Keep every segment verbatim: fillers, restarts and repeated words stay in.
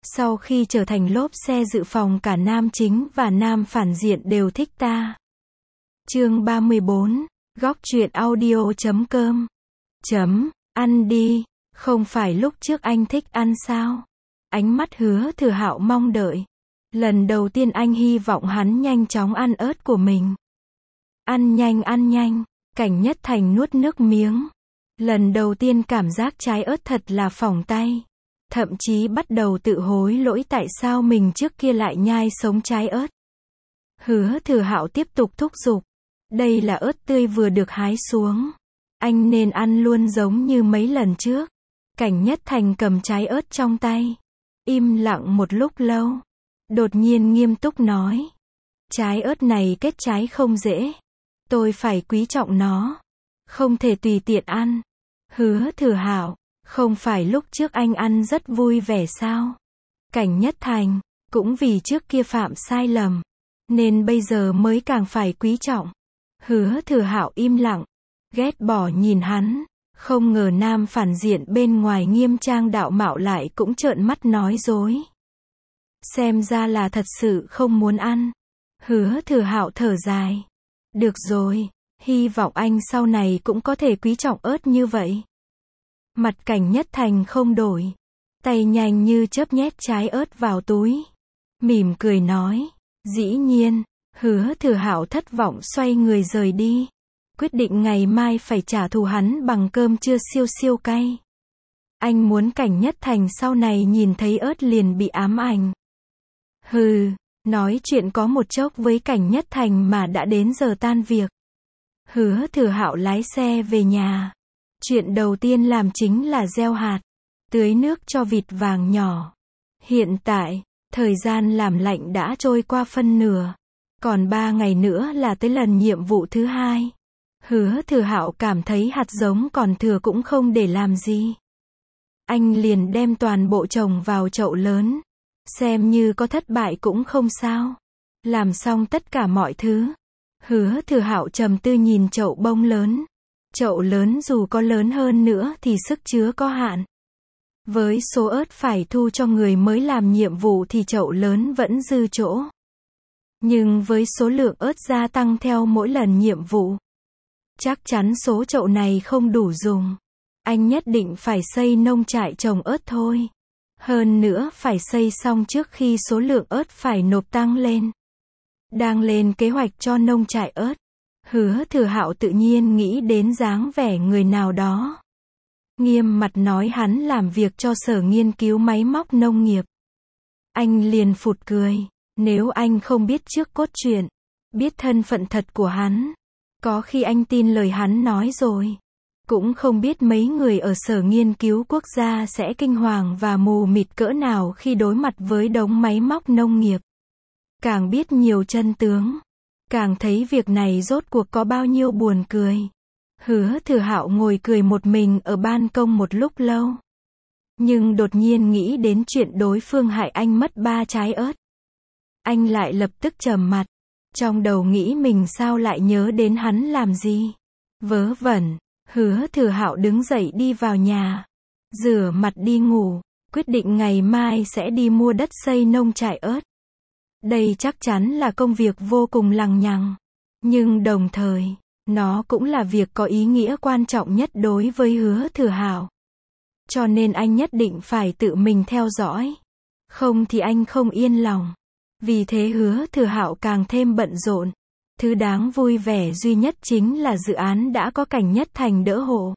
Sau khi trở thành lốp xe dự phòng cả nam chính và nam phản diện đều thích ta. Chương ba mươi bốn, góc truyện audio chấm com. Chấm, ăn đi, không phải lúc trước anh thích ăn sao? Ánh mắt Hứa Thừa Hạo mong đợi. Lần đầu tiên anh hy vọng hắn nhanh chóng ăn ớt của mình. Ăn nhanh ăn nhanh, Cảnh Nhất Thành nuốt nước miếng. Lần đầu tiên cảm giác trái ớt thật là phỏng tay. Thậm chí bắt đầu tự hối lỗi tại sao mình trước kia lại nhai sống trái ớt. Hứa Thừa Hạo tiếp tục thúc giục. Đây là ớt tươi vừa được hái xuống. Anh nên ăn luôn giống như mấy lần trước. Cảnh Nhất Thành cầm trái ớt trong tay. Im lặng một lúc lâu. Đột nhiên nghiêm túc nói. Trái ớt này kết trái không dễ. Tôi phải quý trọng nó. Không thể tùy tiện ăn. Hứa Thừa Hạo, không phải lúc trước anh ăn rất vui vẻ sao? Cảnh Nhất Thành, cũng vì trước kia phạm sai lầm. Nên bây giờ mới càng phải quý trọng. Hứa Thừa Hạo im lặng. Ghét bỏ nhìn hắn. Không ngờ nam phản diện bên ngoài nghiêm trang đạo mạo lại cũng trợn mắt nói dối. Xem ra là thật sự không muốn ăn. Hứa Thừa Hạo thở dài. Được rồi, hy vọng anh sau này cũng có thể quý trọng ớt như vậy. Mặt Cảnh Nhất Thành không đổi. Tay nhanh như chớp nhét trái ớt vào túi. Mỉm cười nói. Dĩ nhiên. Hứa Thừa Hạo thất vọng xoay người rời đi. Quyết định ngày mai phải trả thù hắn bằng cơm trưa siêu siêu cay. Anh muốn Cảnh Nhất Thành sau này nhìn thấy ớt liền bị ám ảnh. Hừ, nói chuyện có một chốc với Cảnh Nhất Thành mà đã đến giờ tan việc. Hứa Thừa Hạo lái xe về nhà. Chuyện đầu tiên làm chính là gieo hạt, tưới nước cho vịt vàng nhỏ. Hiện tại, thời gian làm lạnh đã trôi qua phân nửa. Còn ba ngày nữa là tới lần nhiệm vụ thứ hai. Hứa Thừa Hạo cảm thấy hạt giống còn thừa cũng không để làm gì. Anh liền đem toàn bộ trồng vào chậu lớn. Xem như có thất bại cũng không sao. Làm xong tất cả mọi thứ. Hứa Thừa Hạo trầm tư nhìn chậu bông lớn. Chậu lớn dù có lớn hơn nữa thì sức chứa có hạn. Với số ớt phải thu cho người mới làm nhiệm vụ thì chậu lớn vẫn dư chỗ. Nhưng với số lượng ớt gia tăng theo mỗi lần nhiệm vụ, chắc chắn số chậu này không đủ dùng. Anh nhất định phải xây nông trại trồng ớt thôi. Hơn nữa phải xây xong trước khi số lượng ớt phải nộp tăng lên. Đang lên kế hoạch cho nông trại ớt. Hứa Thừa Hạo tự nhiên nghĩ đến dáng vẻ người nào đó. Nghiêm mặt nói hắn làm việc cho sở nghiên cứu máy móc nông nghiệp. Anh liền phụt cười. Nếu anh không biết trước cốt truyện, biết thân phận thật của hắn, có khi anh tin lời hắn nói rồi. Cũng không biết mấy người ở sở nghiên cứu quốc gia sẽ kinh hoàng và mù mịt cỡ nào khi đối mặt với đống máy móc nông nghiệp. Càng biết nhiều chân tướng, càng thấy việc này rốt cuộc có bao nhiêu buồn cười. Hứa Thừa Hạo ngồi cười một mình ở ban công một lúc lâu. Nhưng đột nhiên nghĩ đến chuyện đối phương hại anh mất ba trái ớt. Anh lại lập tức trầm mặt. Trong đầu nghĩ mình sao lại nhớ đến hắn làm gì. Vớ vẩn. Hứa Thừa Hạo đứng dậy đi vào nhà. Rửa mặt đi ngủ. Quyết định ngày mai sẽ đi mua đất xây nông trại ớt. Đây chắc chắn là công việc vô cùng lằng nhằng. Nhưng đồng thời, nó cũng là việc có ý nghĩa quan trọng nhất đối với Hứa Thừa Hạo. Cho nên anh nhất định phải tự mình theo dõi. Không thì anh không yên lòng. Vì thế Hứa Thừa Hạo càng thêm bận rộn. Thứ đáng vui vẻ duy nhất chính là dự án đã có Cảnh Nhất Thành đỡ hộ.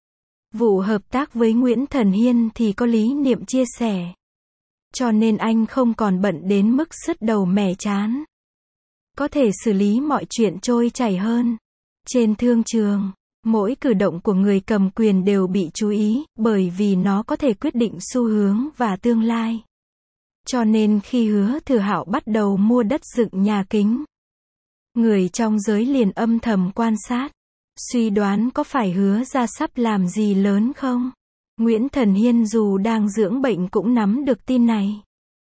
Vụ hợp tác với Nguyễn Thần Hiên thì có Lý Niệm chia sẻ. Cho nên anh không còn bận đến mức sứt đầu mẻ chán. Có thể xử lý mọi chuyện trôi chảy hơn. Trên thương trường, mỗi cử động của người cầm quyền đều bị chú ý, bởi vì nó có thể quyết định xu hướng và tương lai. Cho nên khi Hứa Thừa Hạo bắt đầu mua đất dựng nhà kính, người trong giới liền âm thầm quan sát, suy đoán có phải Hứa ra sắp làm gì lớn không. Nguyễn Thần Hiên dù đang dưỡng bệnh cũng nắm được tin này.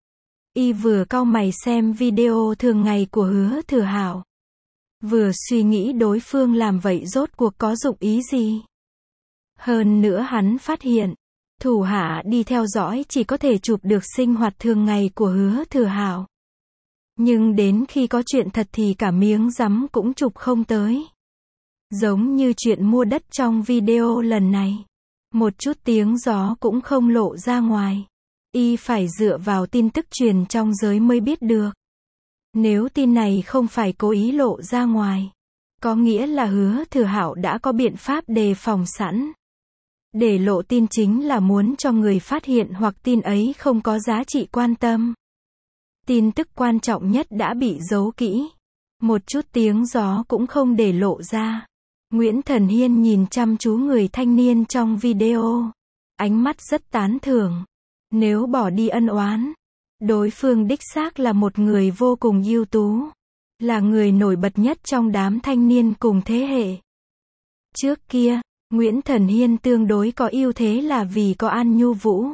Y vừa cau mày xem video thường ngày của Hứa Thừa Hạo, vừa suy nghĩ đối phương làm vậy rốt cuộc có dụng ý gì. Hơn nữa hắn phát hiện, Thủ hạ đi theo dõi chỉ có thể chụp được sinh hoạt thường ngày của Hứa Thừa Hạo. Nhưng đến khi có chuyện thật thì cả miếng rắm cũng chụp không tới. Giống như chuyện mua đất trong video lần này. Một chút tiếng gió cũng không lộ ra ngoài. Y phải dựa vào tin tức truyền trong giới mới biết được. Nếu tin này không phải cố ý lộ ra ngoài, có nghĩa là Hứa Thừa Hạo đã có biện pháp đề phòng sẵn. Để lộ tin chính là muốn cho người phát hiện hoặc tin ấy không có giá trị quan tâm. Tin tức quan trọng nhất đã bị giấu kỹ. Một chút tiếng gió cũng không để lộ ra. Nguyễn Thần Hiên nhìn chăm chú người thanh niên trong video. Ánh mắt rất tán thưởng. Nếu bỏ đi ân oán, đối phương đích xác là một người vô cùng ưu tú. Là người nổi bật nhất trong đám thanh niên cùng thế hệ. Trước kia, Nguyễn Thần Hiên tương đối có ưu thế là vì có An Nhu Vũ.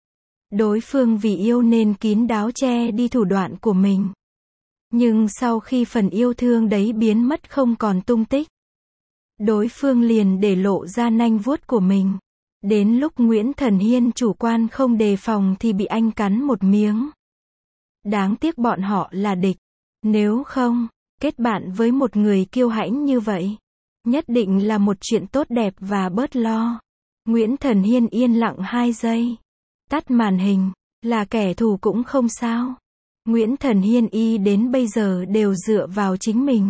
Đối phương vì yêu nên kín đáo che đi thủ đoạn của mình. Nhưng sau khi phần yêu thương đấy biến mất không còn tung tích, đối phương liền để lộ ra nanh vuốt của mình. Đến lúc Nguyễn Thần Hiên chủ quan không đề phòng thì bị anh cắn một miếng. Đáng tiếc bọn họ là địch. Nếu không, kết bạn với một người kiêu hãnh như vậy, nhất định là một chuyện tốt đẹp và bớt lo. Nguyễn Thần Hiên yên lặng hai giây. Tắt màn hình, là kẻ thù cũng không sao. Nguyễn Thần Hiên y đến bây giờ đều dựa vào chính mình.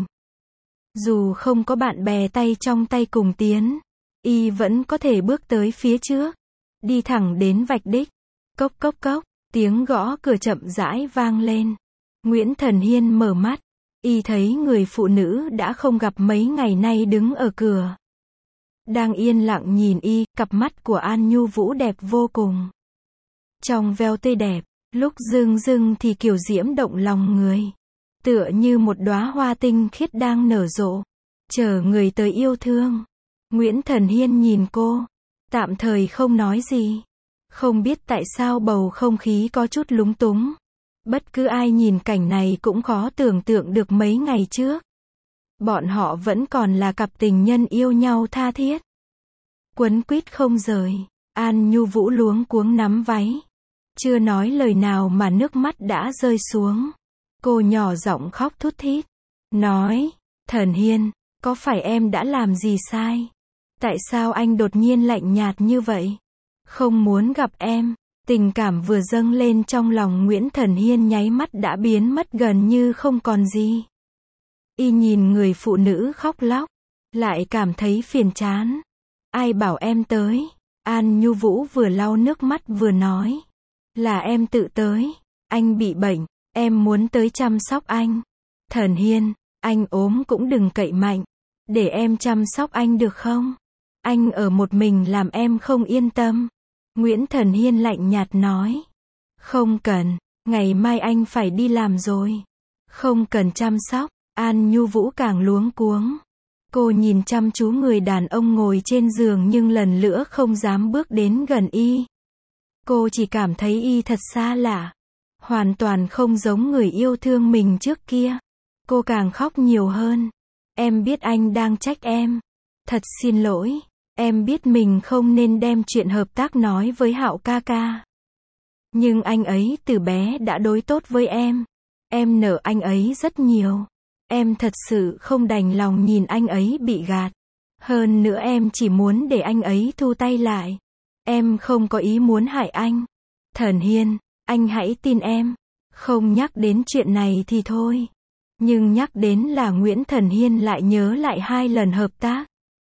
Dù không có bạn bè tay trong tay cùng tiến, y vẫn có thể bước tới phía trước, đi thẳng đến vạch đích. Cốc cốc cốc, tiếng gõ cửa chậm rãi vang lên. Nguyễn Thần Hiên mở mắt, y thấy người phụ nữ đã không gặp mấy ngày nay đứng ở cửa. Đang yên lặng nhìn y, cặp mắt của An Nhu Vũ đẹp vô cùng. Trong veo tươi đẹp, lúc rưng rưng thì kiều diễm động lòng người. Tựa như một đóa hoa tinh khiết đang nở rộ, chờ người tới yêu thương. Nguyễn Thần Hiên nhìn cô, tạm thời không nói gì. Không biết tại sao bầu không khí có chút lúng túng. Bất cứ ai nhìn cảnh này cũng khó tưởng tượng được mấy ngày trước. Bọn họ vẫn còn là cặp tình nhân yêu nhau tha thiết. Quấn quýt không rời, An Nhu Vũ luống cuống nắm váy. Chưa nói lời nào mà nước mắt đã rơi xuống. Cô nhỏ giọng khóc thút thít. Nói, Thần Hiên, có phải em đã làm gì sai? Tại sao anh đột nhiên lạnh nhạt như vậy? Không muốn gặp em. Tình cảm vừa dâng lên trong lòng Nguyễn Thần Hiên nháy mắt đã biến mất gần như không còn gì. Y nhìn người phụ nữ khóc lóc, lại cảm thấy phiền chán. Ai bảo em tới? An Nhu Vũ vừa lau nước mắt vừa nói. Là em tự tới. Anh bị bệnh, em muốn tới chăm sóc anh. Thần Hiên, anh ốm cũng đừng cậy mạnh. Để em chăm sóc anh được không? Anh ở một mình làm em không yên tâm. Nguyễn Thần Hiên lạnh nhạt nói. Không cần, ngày mai anh phải đi làm rồi. Không cần chăm sóc. An Nhu Vũ càng luống cuống. Cô nhìn chăm chú người đàn ông ngồi trên giường nhưng lần nữa không dám bước đến gần y. Cô chỉ cảm thấy y thật xa lạ. Hoàn toàn không giống người yêu thương mình trước kia. Cô càng khóc nhiều hơn. Em biết anh đang trách em. Thật xin lỗi. Em biết mình không nên đem chuyện hợp tác nói với Hạo ca ca. Nhưng anh ấy từ bé đã đối tốt với em. Em nợ anh ấy rất nhiều. Em thật sự không đành lòng nhìn anh ấy bị gạt. Hơn nữa em chỉ muốn để anh ấy thu tay lại. Em không có ý muốn hại anh. Thần Hiên, anh hãy tin em. Không nhắc đến chuyện này thì thôi. Nhưng nhắc đến là Nguyễn Thần Hiên lại nhớ lại hai lần hợp tác.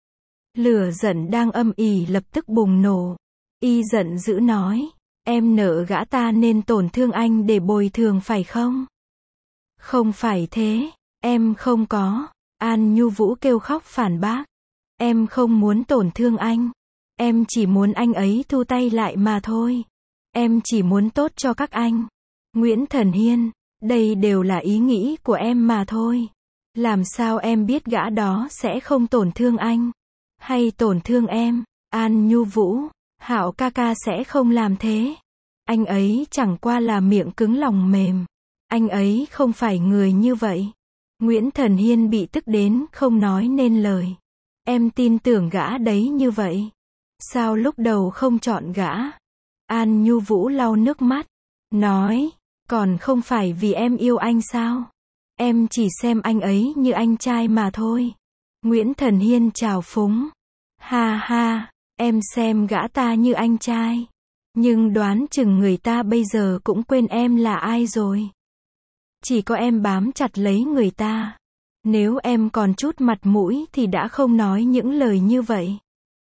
Lửa giận đang âm ỉ lập tức bùng nổ. Y giận dữ nói. Em nợ gã ta nên tổn thương anh để bồi thường phải không? Không phải thế. Em không có. An Nhu Vũ kêu khóc phản bác. Em không muốn tổn thương anh. Em chỉ muốn anh ấy thu tay lại mà thôi. Em chỉ muốn tốt cho các anh. Nguyễn Thần Hiên, đây đều là ý nghĩ của em mà thôi. Làm sao em biết gã đó sẽ không tổn thương anh? Hay tổn thương em? An Nhu Vũ, Hạo ca ca sẽ không làm thế. Anh ấy chẳng qua là miệng cứng lòng mềm. Anh ấy không phải người như vậy. Nguyễn Thần Hiên bị tức đến không nói nên lời. Em tin tưởng gã đấy như vậy. Sao lúc đầu không chọn gã? An Nhu Vũ lau nước mắt, nói, còn không phải vì em yêu anh sao? Em chỉ xem anh ấy như anh trai mà thôi. Nguyễn Thần Hiên chào phúng, ha ha, em xem gã ta như anh trai. Nhưng đoán chừng người ta bây giờ cũng quên em là ai rồi. Chỉ có em bám chặt lấy người ta. Nếu em còn chút mặt mũi thì đã không nói những lời như vậy.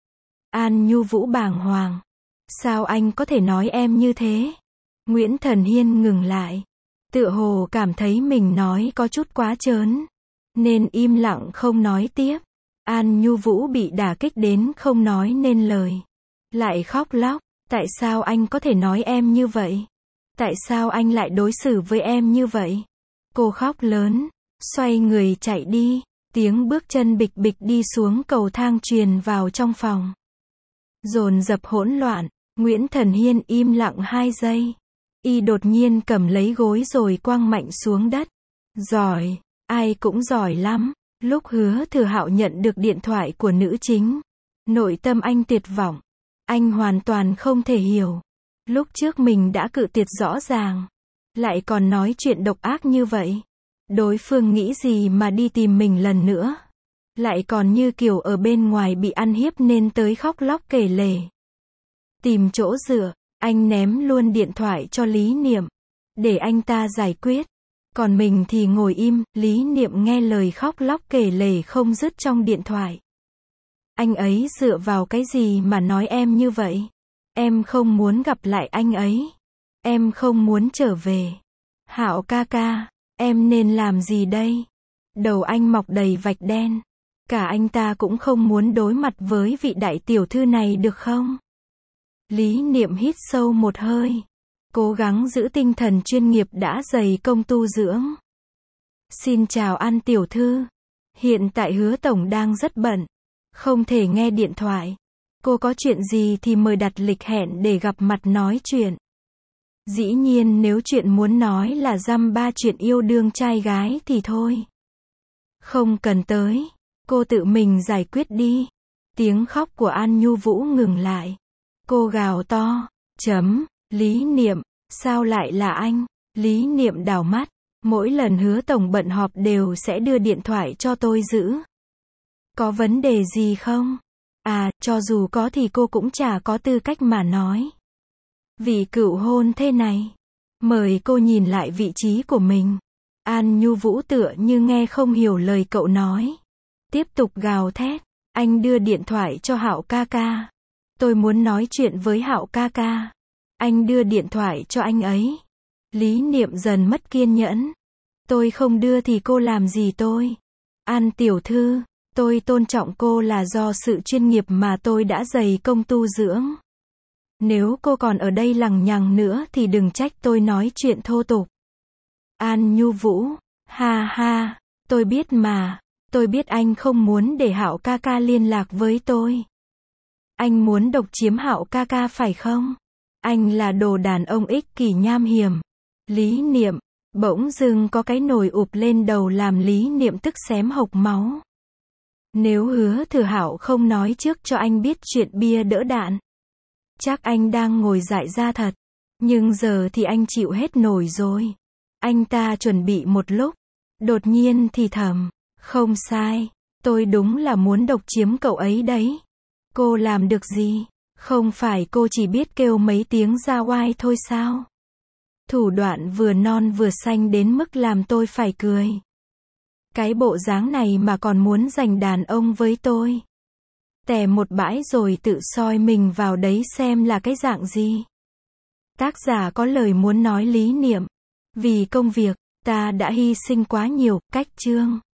An Nhu Vũ bàng hoàng. Sao anh có thể nói em như thế? Nguyễn Thần Hiên ngừng lại. Tựa hồ cảm thấy mình nói có chút quá trớn. Nên im lặng không nói tiếp. An Nhu Vũ bị đả kích đến không nói nên lời. Lại khóc lóc. Tại sao anh có thể nói em như vậy? Tại sao anh lại đối xử với em như vậy? Cô khóc lớn. Xoay người chạy đi. Tiếng bước chân bịch bịch đi xuống cầu thang truyền vào trong phòng. Dồn dập hỗn loạn. Nguyễn Thần Hiên im lặng hai giây. Y đột nhiên cầm lấy gối rồi quăng mạnh xuống đất. Giỏi, ai cũng giỏi lắm. Lúc Hứa Thừa Hạo nhận được điện thoại của nữ chính, nội tâm anh tuyệt vọng. Anh hoàn toàn không thể hiểu. Lúc trước mình đã cự tuyệt rõ ràng, lại còn nói chuyện độc ác như vậy. Đối phương nghĩ gì mà đi tìm mình lần nữa? Lại còn như kiểu ở bên ngoài bị ăn hiếp nên tới khóc lóc kể lể. Tìm chỗ dựa, anh ném luôn điện thoại cho Lý Niệm, để anh ta giải quyết. Còn mình thì ngồi im, Lý Niệm nghe lời khóc lóc kể lể không dứt trong điện thoại. Anh ấy dựa vào cái gì mà nói em như vậy? Em không muốn gặp lại anh ấy. Em không muốn trở về. Hạo ca ca, em nên làm gì đây? Đầu anh mọc đầy vạch đen. Cả anh ta cũng không muốn đối mặt với vị đại tiểu thư này được không? Lý Niệm hít sâu một hơi. Cố gắng giữ tinh thần chuyên nghiệp đã dày công tu dưỡng. Xin chào An tiểu thư. Hiện tại Hứa tổng đang rất bận. Không thể nghe điện thoại. Cô có chuyện gì thì mời đặt lịch hẹn để gặp mặt nói chuyện. Dĩ nhiên nếu chuyện muốn nói là dăm ba chuyện yêu đương trai gái thì thôi. Không cần tới. Cô tự mình giải quyết đi. Tiếng khóc của An Nhu Vũ ngừng lại. Cô gào to. Chấm. Lý Niệm. Sao lại là anh? Lý Niệm đảo mắt. Mỗi lần Hứa tổng bận họp đều sẽ đưa điện thoại cho tôi giữ. Có vấn đề gì không? À, cho dù có thì cô cũng chả có tư cách mà nói. Vì cựu hôn thế này. Mời cô nhìn lại vị trí của mình. An Nhu Vũ tựa như nghe không hiểu lời cậu nói. Tiếp tục gào thét. Anh đưa điện thoại cho Hạo ca ca. Tôi muốn nói chuyện với Hạo ca ca. Anh đưa điện thoại cho anh ấy. Lý Niệm dần mất kiên nhẫn. Tôi không đưa thì cô làm gì tôi? An tiểu thư, tôi tôn trọng cô là do sự chuyên nghiệp mà tôi đã dày công tu dưỡng. Nếu cô còn ở đây lằng nhằng nữa thì đừng trách tôi nói chuyện thô tục. An Nhu Vũ, ha ha, tôi biết mà, tôi biết anh không muốn để Hạo ca ca liên lạc với tôi. Anh muốn độc chiếm Hạo ca ca phải không? Anh là đồ đàn ông ích kỷ nham hiểm. Lý Niệm, bỗng dưng có cái nồi ụp lên đầu làm Lý Niệm tức xém hộc máu. Nếu Hứa Thừa Hạo không nói trước cho anh biết chuyện bia đỡ đạn, chắc anh đang ngồi dại ra thật. Nhưng giờ thì anh chịu hết nổi rồi. Anh ta chuẩn bị một lúc, đột nhiên thì thầm, không sai, tôi đúng là muốn độc chiếm cậu ấy đấy. Cô làm được gì? Không phải cô chỉ biết kêu mấy tiếng ra oai thôi sao? Thủ đoạn vừa non vừa xanh đến mức làm tôi phải cười. Cái bộ dáng này mà còn muốn giành đàn ông với tôi. Tè một bãi rồi tự soi mình vào đấy xem là cái dạng gì. Tác giả có lời muốn nói Lý Niệm. Vì công việc, ta đã hy sinh quá nhiều, cách chương.